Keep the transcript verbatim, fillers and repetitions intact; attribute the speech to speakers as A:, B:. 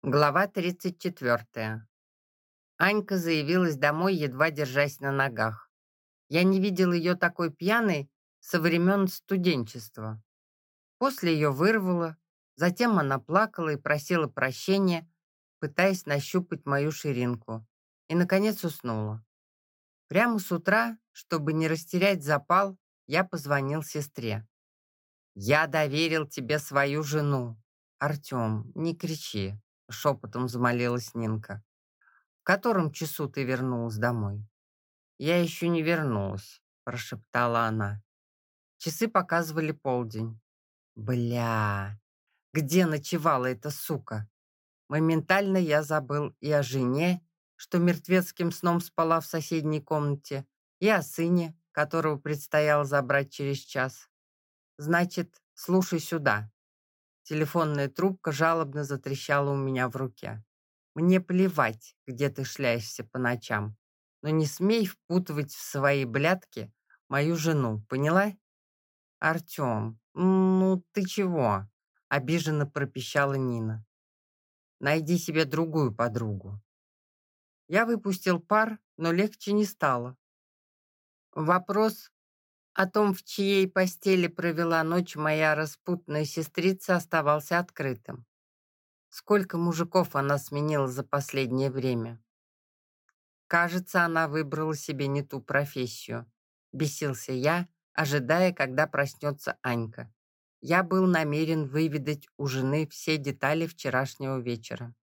A: Глава тридцать четвертая. Анька заявилась домой, едва держась на ногах. Я не видел ее такой пьяной со времен студенчества. После ее вырвало, затем она плакала и просила прощения, пытаясь нащупать мою ширинку, и, наконец, уснула. Прямо с утра, чтобы не растерять запал, я позвонил сестре. «Я доверил тебе свою жену». «Артем, не кричи», — шепотом взмолилась Нинка. «В котором часу ты вернулась домой?» «Я еще не вернулась», — прошептала она. Часы показывали полдень. «Бля, где ночевала эта сука?» Моментально я забыл и о жене, что мертвецким сном спала в соседней комнате, и о сыне, которого предстояло забрать через час. «Значит, слушай сюда». Телефонная трубка жалобно затрещала у меня в руке. «Мне плевать, где ты шляешься по ночам, но не смей впутывать в свои блядки мою жену, поняла?» «Артем, ну ты чего?» — обиженно пропищала Нина. «Найди себе другую подругу». Я выпустил пар, но легче не стало. Вопрос о том, в чьей постели провела ночь моя распутная сестрица, оставался открытым. Сколько мужиков она сменила за последнее время? Кажется, она выбрала себе не ту профессию. Бесился я, ожидая, когда проснется Анька. Я был намерен выведать у жены все детали вчерашнего вечера.